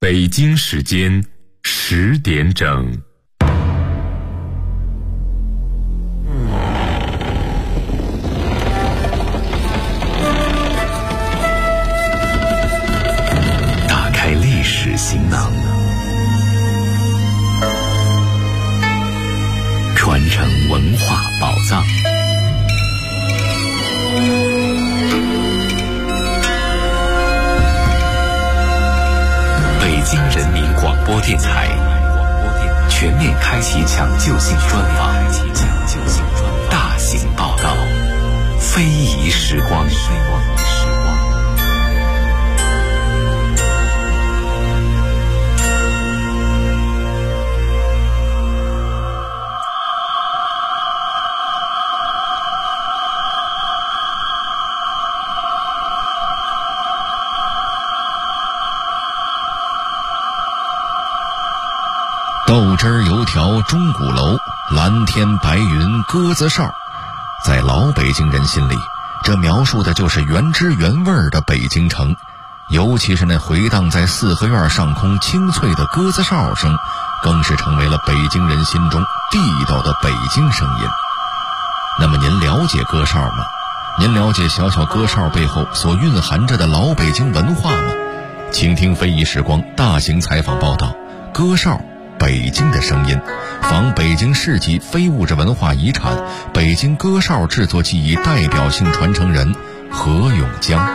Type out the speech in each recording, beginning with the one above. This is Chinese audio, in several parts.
北京时间10点整。 打开历史行囊，传承文化宝藏。北京人民广播电台全面开启抢救性专访，大型报道，非遗时光。 豆汁儿油条钟鼓楼，蓝天白云鸽子哨。在老北京人心里，这描述的就是原汁原味的北京城，尤其是那回荡在四合院上空清脆的鸽子哨声，更是成为了北京人心中地道的北京声音。那么您了解鸽哨吗？您了解小小鸽哨背后所蕴含着的老北京文化吗？请听非遗时光大型采访报道，鸽哨北京的声音，访北京市级非物质文化遗产北京鸽哨制作技艺代表性传承人何永江。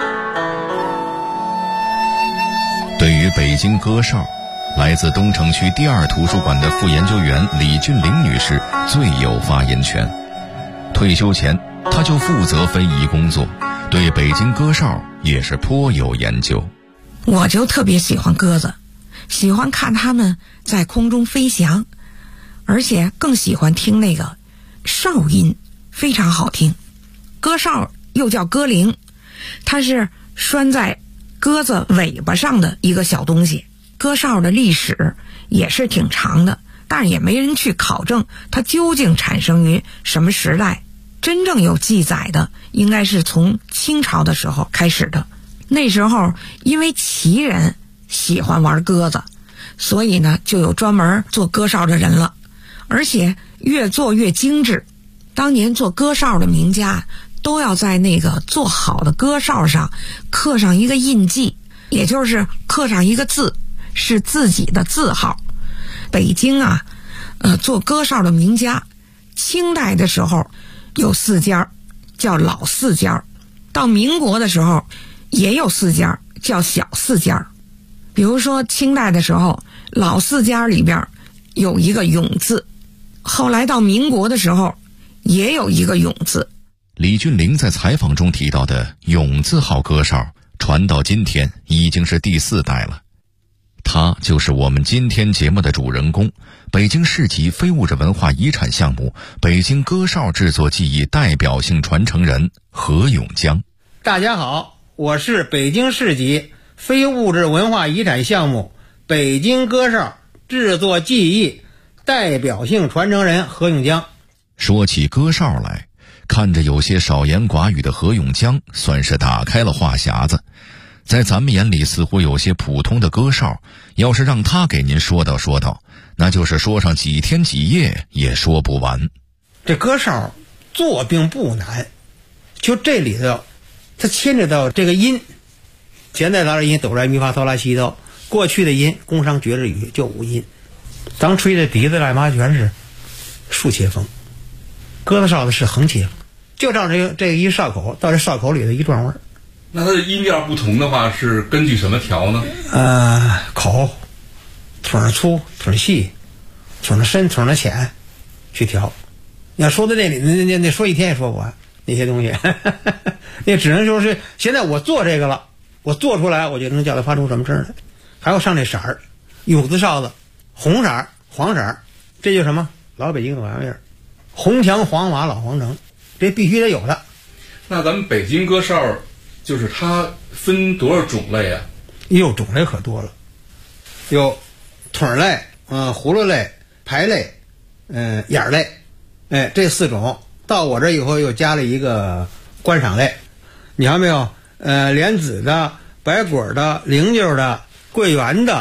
对于北京鸽哨，来自东城区第2图书馆的副研究员李俊玲女士最有发言权。退休前，她就负责非遗工作，对北京鸽哨也是颇有研究。 我就特别喜欢鸽子，喜欢看它们在空中飞翔，而且更喜欢听那个哨音，非常好听。鸽哨又叫鸽铃，它是拴在鸽子尾巴上的一个小东西。鸽哨的历史也是挺长的，但是也没人去考证它究竟产生于什么时代。真正有记载的应该是从清朝的时候开始的。那时候因为旗人喜欢玩鸽子，所以呢就有专门做鸽哨的人了，而且越做越精致。当年做鸽哨的名家都要在那个做好的鸽哨上刻上一个印记，也就是刻上一个字，是自己的字号。北京啊做鸽哨的名家，清代的时候有4家，叫老4家，到民国的时候也有4家，叫小4家。比如说清代的时候，老4家里边有一个永字，后来到民国的时候也有一个永字。 李俊玲在采访中提到的永字号鸽哨传到今天已经是第4代了。他就是我们今天节目的主人公，北京市级非物质文化遗产项目北京鸽哨制作技艺代表性传承人何永江。 大家好，我是北京市级非物质文化遗产项目北京鸽哨制作技艺代表性传承人何永江。 说起鸽哨来，看着有些少言寡语的何永江算是打开了话匣子。在咱们眼里似乎有些普通的鸽哨，要是让他给您说道说道，那就是说上几天几夜也说不完。 这鸽哨做并不难，就这里头它牵扯到这个音，现在的音哆来咪发嗦拉西哆，过去的音宫商角徵羽就5音，咱吹的笛子来嘛全是竖切风，鸽子哨子是横切风，就照这个一哨口到这哨口里的一转弯。 那它的音调不同的话是根据什么调呢？ 口腿粗腿细腿深腿浅去调。你要说到这里那说一天也说不完那些东西那只能说是现在我做这个了，我做出来我就能叫它发出什么声来。还要上这色儿，永字哨子红色黄色，这就什么老北京的玩意儿，红墙黄瓦老皇城，这必须得有的。 那咱们北京鸽哨就是它分多少种类啊？ 哟，种类可多了，有腿类、葫芦类、排类、眼类，这4种。到我这以后又加了一个观赏类，你看没有？莲子的、白果的、菱角的、桂圆的、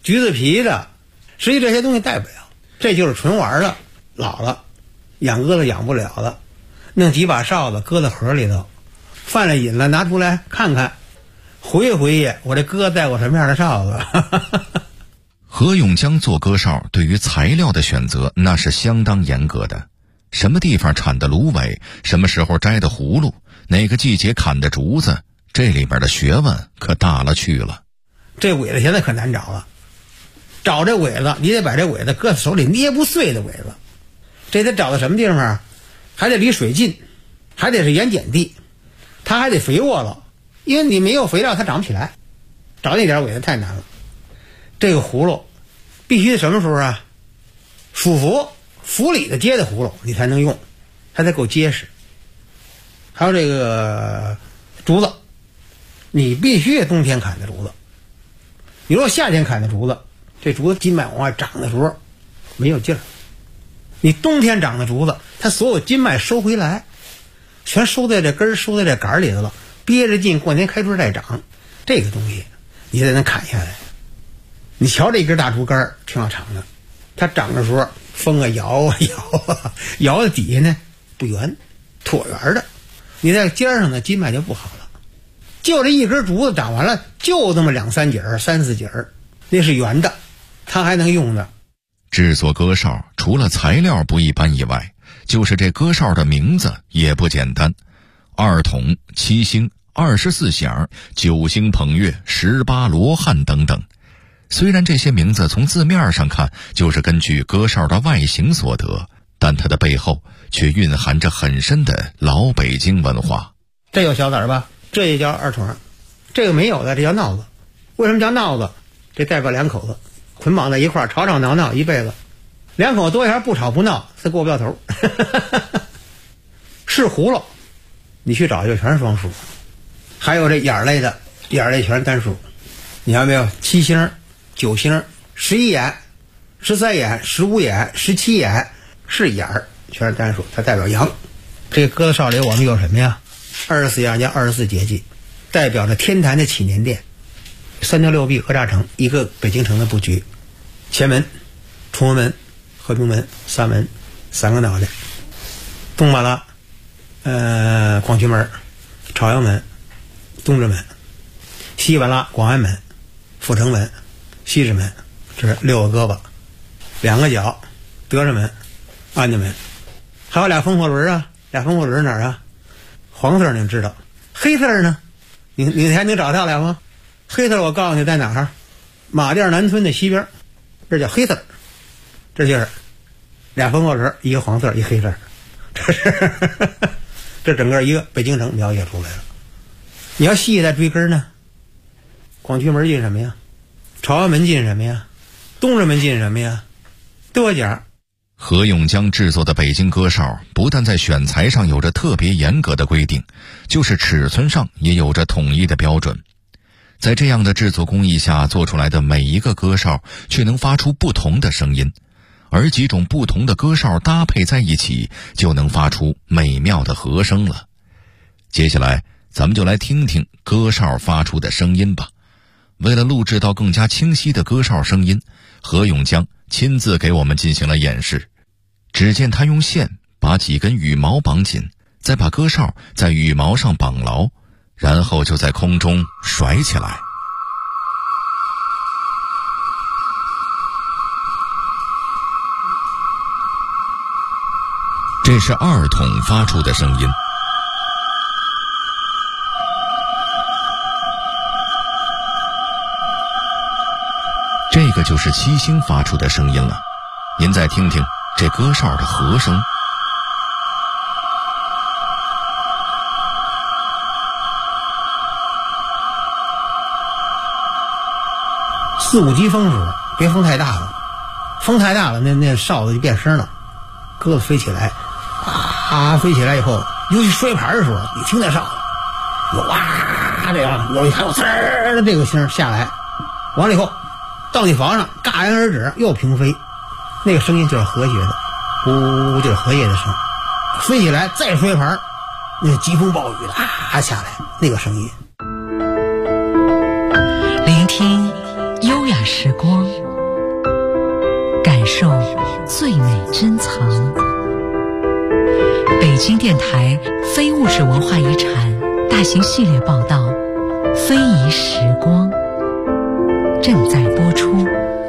橘子皮的，实际这些东西带不了，这就是纯玩的。老了，养鸽子养不了了，弄几把哨子搁在盒里头，犯了瘾了拿出来看看，回忆回忆我这鸽带过什么样的哨子。 何永江做鸽哨对于材料的选择那是相当严格的，什么地方产的芦苇，什么时候摘的葫芦，哪个季节砍的竹子，这里边的学问可大了去了。 这苇子现在可难找了，找这苇子你得把这苇子搁在手里捏不碎的苇子，这得找到什么地方啊？还得离水近，还得是盐碱地，它还得肥沃了，因为你没有肥料它长不起来，找那点苇子太难了。这个葫芦必须什么时候啊？属府里的结的葫芦你才能用，它才够结实。还有这个竹子，你必须冬天砍的竹子，你如果夏天砍的竹子，这竹子筋脉往外长的时候没有劲儿。你冬天长的竹子，它所有筋脉收回来，全收在这根儿收在这杆儿里头了，憋着劲过年开春再长，这个东西你才能砍下来。你瞧这根大竹竿挺好长的，它长的时候风啊摇啊摇啊，摇的底下呢不圆，椭圆的，你在尖上呢筋脉就不好了。就这一根竹子长完了，就这么2、3节儿、3、4节儿，那是圆的，它还能用的。 制作鸽哨除了材料不一般以外，就是这鸽哨的名字也不简单，2筒、7星、24响、9星捧月、18罗汉等等。虽然这些名字从字面上看就是根据鸽哨的外形所得，但它的背后却蕴含着很深的老北京文化。 这有小子儿吧？这也叫2筒，这个没有的这叫闹子。为什么叫闹子？这代表2口子捆绑在一块儿，吵吵闹闹一辈子，2口多一下不吵不闹，他过不了头。是葫芦，你去找就全是双数，还有这眼类的，眼类全是单数。你看没有？7星、9星、11眼、13眼、15眼、17眼是眼儿，全是单数，它代表阳。这个鸽子哨里我们有什么呀？24样叫24节气，代表着天坛的祈年殿。3条6壁讹诈城，一个北京城的布局。前门、崇文门、和平门3门，3个脑袋。东巴拉，广渠门、朝阳门、东直门。西巴拉、广安门、阜成门、西直门，这是6个胳膊，2个脚，德胜门、安家门。还有俩风火轮啊，俩风火轮哪儿啊？黄色你们知道，黑色呢？你还能找到俩吗？黑色我告诉你在哪儿？马甸南村的西边，这叫黑色。这就是俩风火轮，一个黄色，一个黑色。这整个一个北京城描写出来了。你要细再追根呢，广渠门进什么呀？朝阳门进什么呀？东直门进什么呀？多家。 何永江制作的北京鸽哨不但在选材上有着特别严格的规定，就是尺寸上也有着统一的标准。在这样的制作工艺下做出来的每一个鸽哨却能发出不同的声音，而几种不同的鸽哨搭配在一起就能发出美妙的和声了。接下来咱们就来听听鸽哨发出的声音吧。为了录制到更加清晰的鸽哨声音，何永江亲自给我们进行了演示。只见他用线把几根羽毛绑紧，再把鸽哨在羽毛上绑牢，然后就在空中甩起来。这是2筒发出的声音。这个就是7星发出的声音了，您再听听这鸽哨的和声。 4、5级风时候，别风太大了，风太大了，那哨子就变声了，鸽子飞起来，飞起来以后，尤其摔盘的时候，你听那哨子，有这样，还有呲儿的这个声下来，完了以后，到你房上戛然而止，又平飞，那个声音就是和谐的，呜就是和谐的声，飞起来再摔盘，那疾风暴雨的下来，那个声音。 聆听优雅时光。 最美珍藏。北京电台非物质文化遗产大型系列报道《非遗时光》正在播出。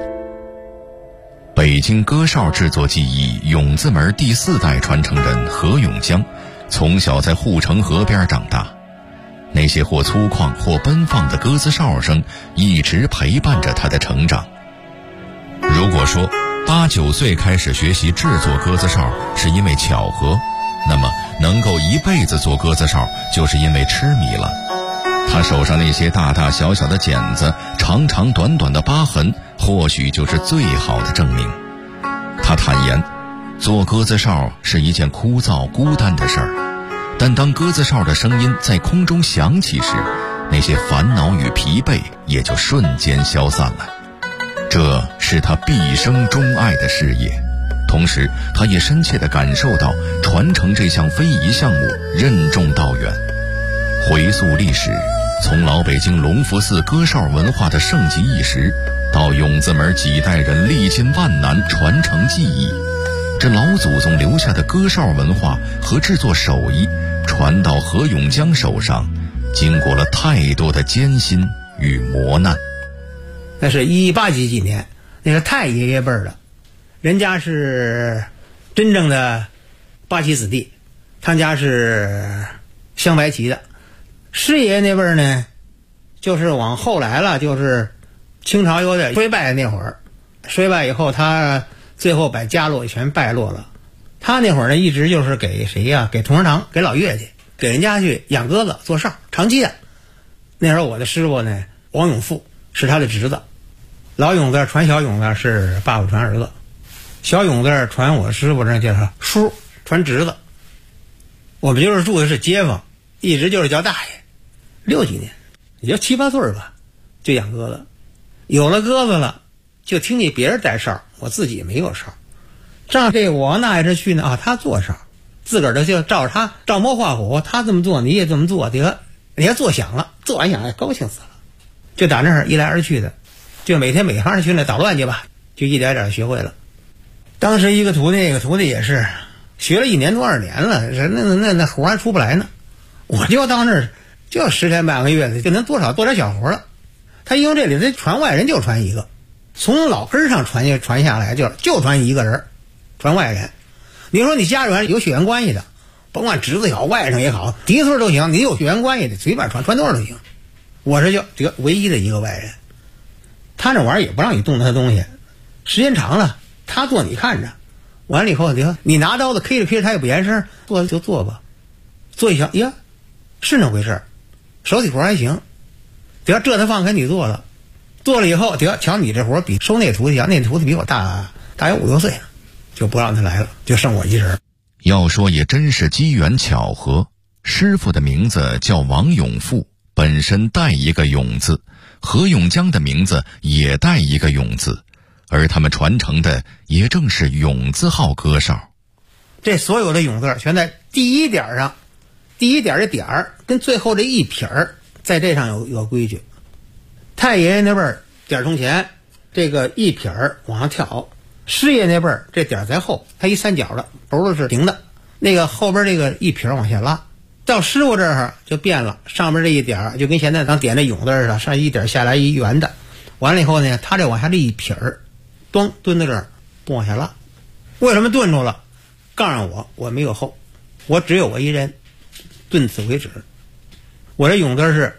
北京歌哨制作技艺永字门第4代传承人何永江，从小在护城河边长大，那些或粗犷或奔放的鸽子哨声一直陪伴着他的成长。如果说8、9岁开始学习制作鸽子哨是因为巧合，那么能够一辈子做鸽子哨就是因为痴迷了。他手上那些大大小小的茧子，长长短短的疤痕，或许就是最好的证明。他坦言，做鸽子哨是一件枯燥孤单的事儿，但当鸽子哨的声音在空中响起时，那些烦恼与疲惫也就瞬间消散了。这是他毕生钟爱的事业，同时他也深切地感受到传承这项非遗项目任重道远。回溯历史，从老北京隆福寺歌哨文化的盛极一时，到永字门几代人历尽万难传承技艺，这老祖宗留下的歌哨文化和制作手艺传到何永江手上，经过了太多的艰辛与磨难。 那是18几年，那是太爷爷辈儿的，人家是真正的八旗子弟，他家是镶白旗的。师爷那辈儿呢，就是往后来了，就是清朝有点衰败那会儿，衰败以后他最后把家落全败落了。他那会儿呢，一直就是给谁呀？给同仁堂，给老岳去，给人家去养鸽子做哨，长期的。那时候我的师傅呢，王永富是他的侄子，老永字传小永字是爸爸传儿子，小永字传我师傅这叫他叔，传侄子。我们就是住的是街坊，一直就是叫大爷。60几年，也就7、8岁吧，就养鸽子。有了鸽子了，就听见别人带哨，我自己没有哨。照这我那一直去呢他做哨，自个儿的就照着他照猫画虎，他这么做你也这么做，得你还做响了，做完响高兴死了。就打那儿一来二去的，就每天每行去那捣乱去吧，就一点点学会了。当时一个徒弟，那个徒弟也是学了1年多2年了，那活还出不来呢。我就到那儿就10天半个月的，就能多少做点小活了。他因为这里头传外人就传一个，从老根上传下来就传一个人，传外人。你说你家里有血缘关系的，甭管侄子也好，外甥也好，嫡孙都行，你有血缘关系的随便传多少都行。我这就这个唯一的一个外人，他那玩意儿也不让你动他的东西，时间长了他做你看着，完了以后你拿刀子 K 着他也不言声，做就做吧，做一想呀是那回事，手体活还行，这他放开你做了以后瞧你这活比收那徒弟那徒弟比我大有5、6岁了，就不让他来了，就剩我一人。 要说也真是机缘巧合，师傅的名字叫王永富，本身带一个永字，何永江的名字也带一个永字，而他们传承的也正是永字号歌哨。 这所有的永字全在第一点上，第一点的点儿跟最后这一撇儿在这上有规矩。太爷爷那辈儿点从前，这个一撇儿往上跳；师爷那辈儿这点在后，他一三角的，脖子是平的，那个后边这个一撇儿往下拉。到师傅这儿就变了，上边这一点就跟现在咱点这永字似的，上一点下来一圆的，完了以后呢，他这往下这一撇儿，咚蹲在这儿不往下拉。为什么顿住了？告诉我没有后，我只有我一人，顿此为止。我这永字是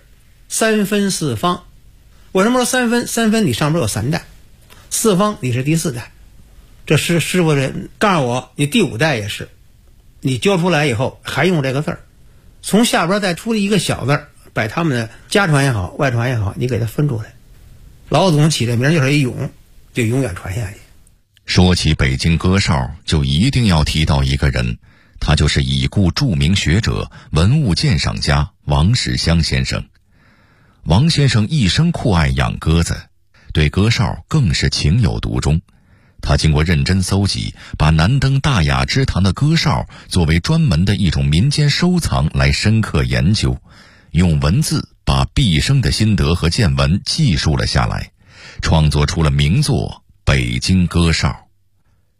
3分4方。为什么说3分？3分你上边有3代，4方你是第4代。这师傅这告诉我，你第5代也是，你教出来以后还用这个字儿，从下边再出一个小字儿，把他们的家传也好，外传也好，你给它分出来。老祖宗起这名就是一永，就永远传下去。 说起北京歌哨，就一定要提到一个人，他就是已故著名学者、文物鉴赏家王世襄先生。王先生一生酷爱养鸽子，对歌哨更是情有独钟。他经过认真搜集，把南登大雅之堂的歌哨作为专门的一种民间收藏来深刻研究，用文字把毕生的心得和见闻记述了下来，创作出了名作《北京歌哨》。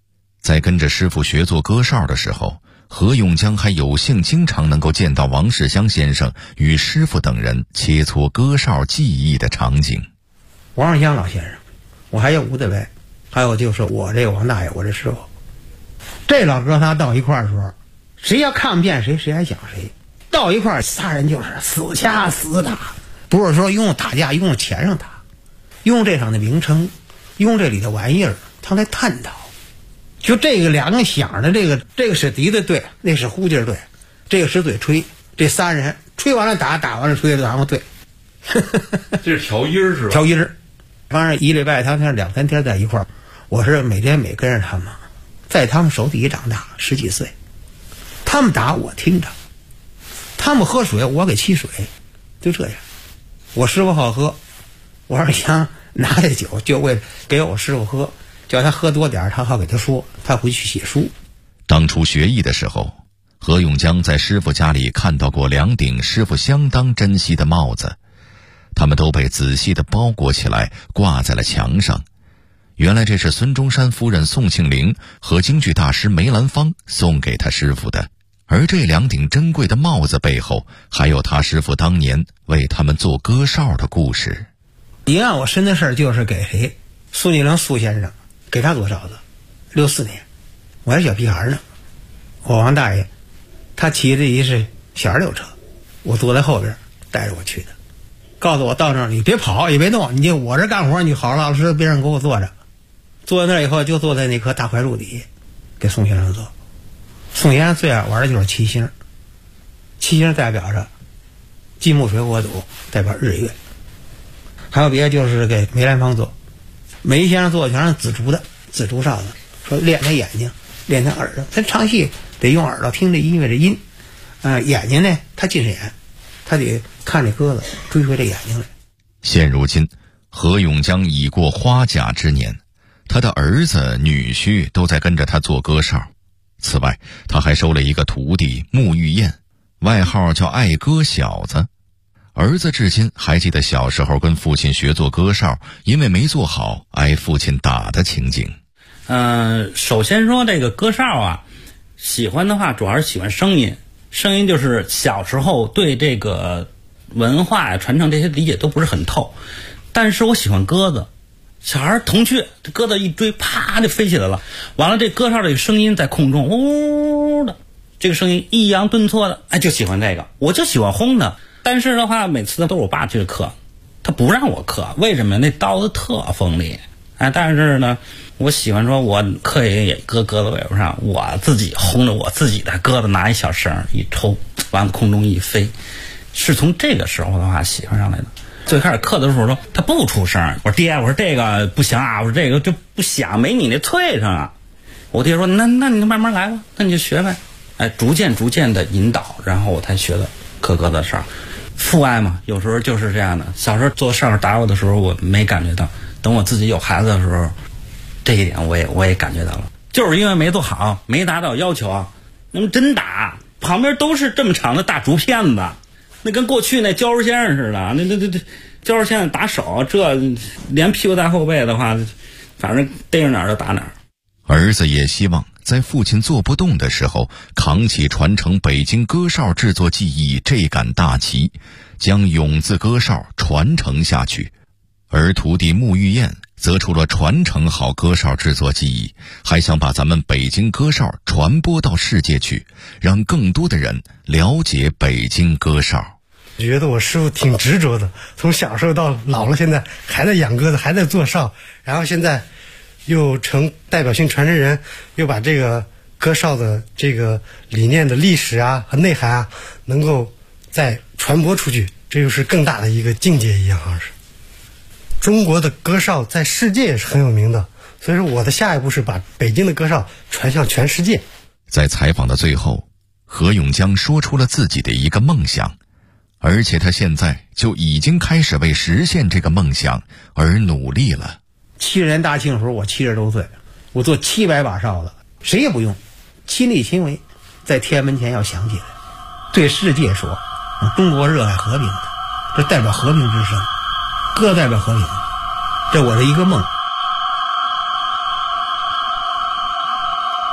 在跟着师傅学做歌哨的时候，何永江还有幸经常能够见到王世襄先生与师傅等人切磋歌哨技艺的场景。 王世襄老先生，我还有吴德伟，还有就是我这个王大爷，我这师傅，这老哥仨到一块儿的时候，谁要看不见谁，谁还讲谁。到一块儿，仨人就是死掐死打，不是说用打架用钱上打，用这场的名称，用这里的玩意儿，他来探讨。就这个两个响的，这个是笛子对，那是呼劲对，这个是嘴吹，这仨人吹完了打，打完了吹，然后对。 这是调音是吧？ 调音，反正一礼拜他们2、3天在一块儿，我是每天每跟着他们，在他们手底下长大，10几岁，他们打我听着，他们喝水我给沏水，就这样。我师傅好喝，我二娘拿着酒就为给我师傅喝，叫他喝多点，他好给他说，他回去写书。 当初学艺的时候，何永江在师傅家里看到过2顶师傅相当珍惜的帽子，他们都被仔细地包裹起来挂在了墙上。原来这是孙中山夫人宋庆龄和京剧大师梅兰芳送给他师傅的，而这2顶珍贵的帽子背后还有他师傅当年为他们做歌哨的故事。 一案我深的事儿就是给谁，苏庆龄苏先生给他做哨子，64年我还是小屁孩呢，我王大爷他骑着一是小2溜车，我坐在后边带着我去的，告诉我到那儿你别跑也别动，你就我这干活，你好老实边上给我坐着。坐在那儿以后就坐在那棵大槐树底给宋先生做。宋先生最爱玩的就是七星，七星代表着金木水火土，代表日月。还有别的就是给梅兰芳做，梅先生做的全是紫竹的紫竹哨子，说练他眼睛练他耳朵，他唱戏得用耳朵听这音乐的音，眼睛呢他近视眼，他得看这鸽子追回这眼睛来。 现如今何永江已过花甲之年，他的儿子女婿都在跟着他做歌哨。此外他还收了一个徒弟穆玉燕，外号叫爱歌小子。儿子至今还记得小时候跟父亲学做歌哨，因为没做好挨父亲打的情景。 首先说这个歌哨啊，喜欢的话主要是喜欢声音，声音就是小时候对这个文化呀传承这些理解都不是很透，但是我喜欢鸽子，小孩铜雀，这鸽子一追啪就飞起来了，完了这歌哨这个声音在空中呜的，这个声音抑扬顿挫的，哎，就喜欢这个，我就喜欢轰的。但是的话每次都是我爸去刻，他不让我刻，为什么？那刀子特锋利，哎，但是呢我喜欢说我刻也搁鸽子尾巴上，我自己轰着我自己的鸽子，拿一小绳一抽，完了空中一飞，是从这个时候的话喜欢上来的。最开始刻的时候说他不出声，我说爹，我说这个不行啊，我说这个就不响，没你那脆声啊。我爹说那你就慢慢来吧，那你就学呗，哎，逐渐的引导，然后我才学的刻鸽子哨。父爱嘛，有时候就是这样的。小时候做哨打我的时候我没感觉到，等我自己有孩子的时候，这一点我也感觉到了，就是因为没做好，没达到要求啊。那么真打旁边都是这么长的大竹片子，那跟过去那胶肉先生似的，那胶肉先生打手，这连屁股带后背的话，反正逮着哪儿就打哪儿。 儿子也希望在父亲做不动的时候，扛起传承北京歌哨制作技艺这杆大旗，将永字歌哨传承下去。而徒弟穆玉燕则除了传承好歌哨制作技艺，还想把咱们北京歌哨传播到世界去，让更多的人了解北京歌哨。 觉得我师傅挺执着的，从小时候到老了，现在还在养鸽子，还在做哨，然后现在又成代表性传承人，又把这个歌哨的这个理念的历史啊和内涵啊能够再传播出去，这就是更大的一个境界一样。好像是中国的歌哨在世界也是很有名的，所以说我的下一步是把北京的歌哨传向全世界。 在采访的最后，何永江说出了自己的一个梦想，而且他现在就已经开始为实现这个梦想而努力了。 70年大庆的时候我70多岁，我做700把哨子，谁也不用，亲力亲为，在天安门前要响起来，对世界说中国热爱和平的，这代表和平之声，歌代表和平，这我的一个梦。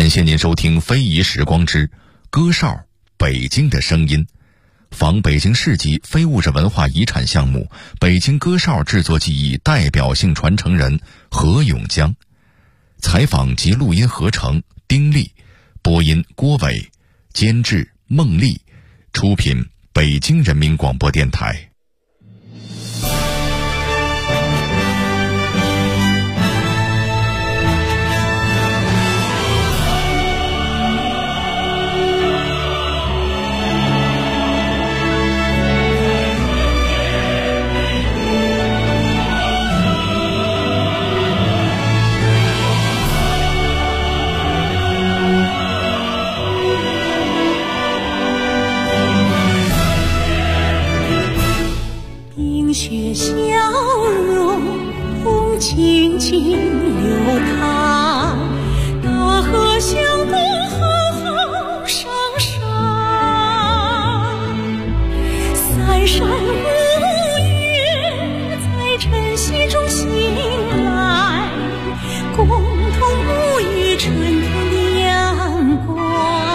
感谢您收听非遗时光之歌哨北京的声音，仿北京市级非物质文化遗产项目北京歌哨制作技艺代表性传承人何永江，采访及录音合成丁力，播音郭伟，监制孟丽，出品北京人民广播电台。 雪消融，风静静流淌，大河向东浩浩汤汤，三山五岳在晨曦中醒来，共同沐浴春天的阳光。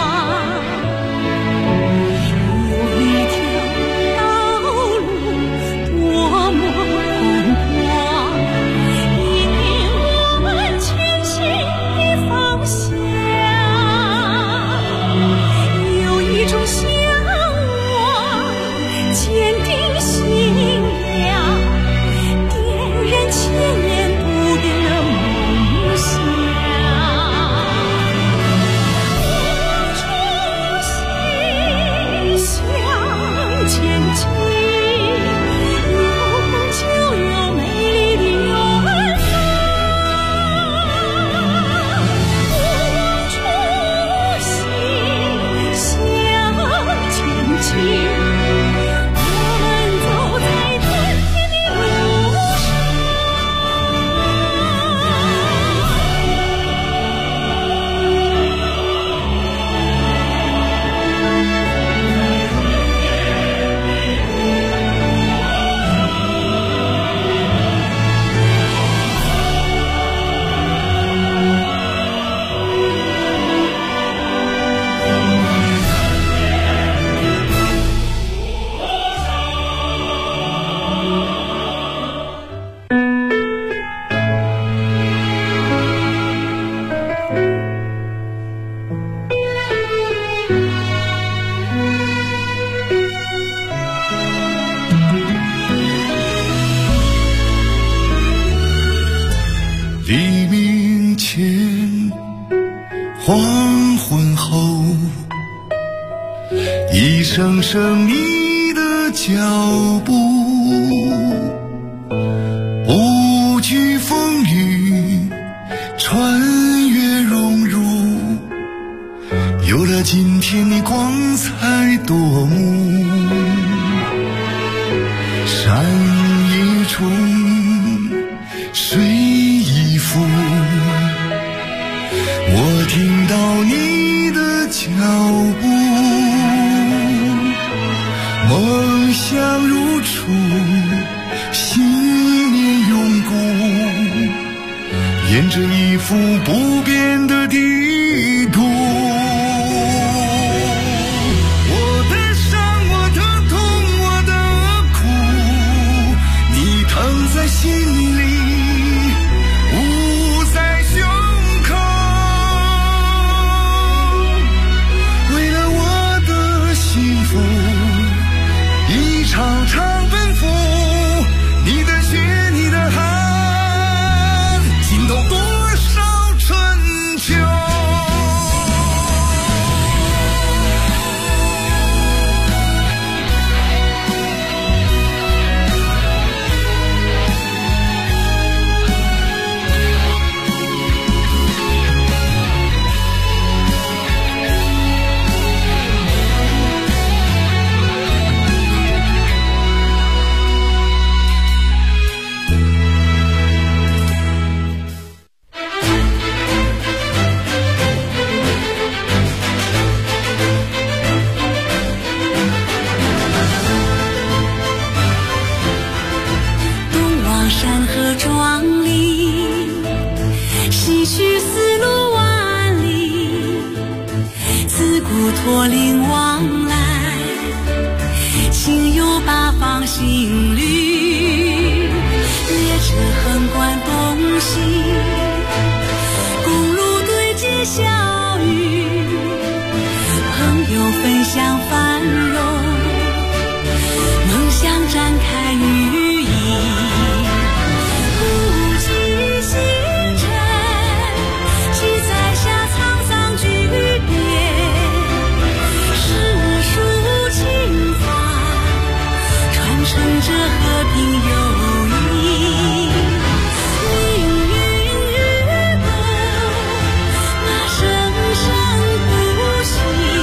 声声你的脚步，不惧风雨，穿越荣辱，有了今天的光彩夺目。山一重，水一浮，我听到你的脚步，梦想如初，信念永固，沿着一幅不变的地图。我的伤，我的痛，我的苦，你疼在心里，捂在胸口。为了我的幸福，常常奔赴，你的血，你的汗，浸透多少春秋。 古驼铃往来，情有八方行旅，列车横贯东西，公路对接小雨，朋友分享繁荣，梦想展开羽翼，不计星辰，记载下沧桑巨变，世俗情怀传承着和平友谊，命运与共，那生生不息，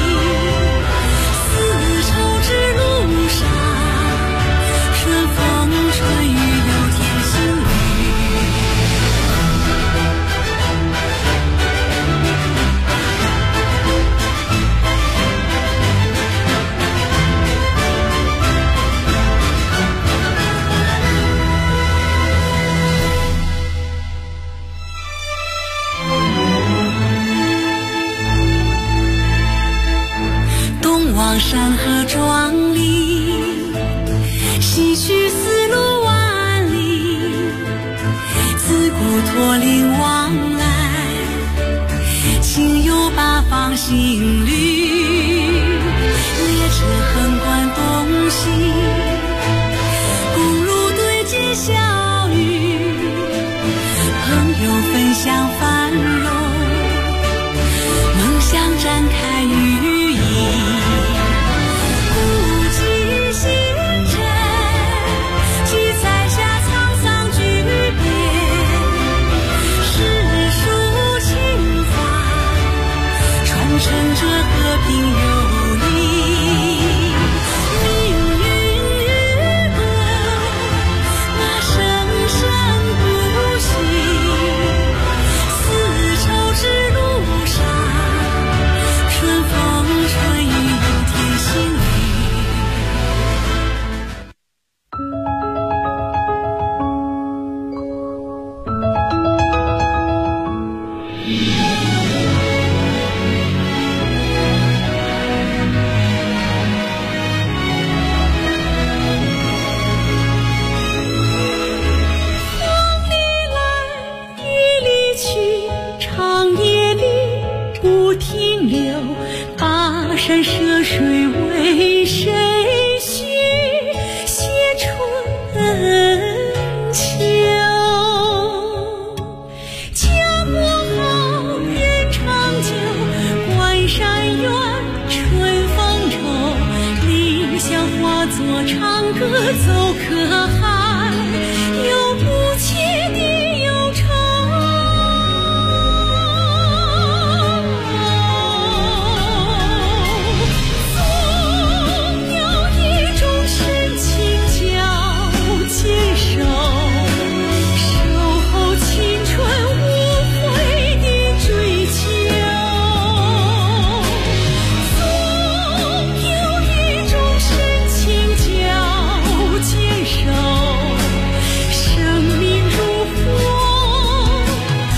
丝绸之路上，春风春雨有天行雨。东望山河壮丽，西去丝路万里，自古驼铃往来，情有八方行旅，列车横贯东西，公路对接小雨，朋友分享繁荣，梦想展开羽翼，不计星辰，记载下沧桑巨变，世俗情怀传承着和平友谊，命运与共，那生生不息，丝绸之路上，春风春雨有天行雨。风里来，雨里去，长夜里不停留，跋山涉水为谁许写春秋？家国好，人长久，关山远，春风愁，理想化作长歌奏可好？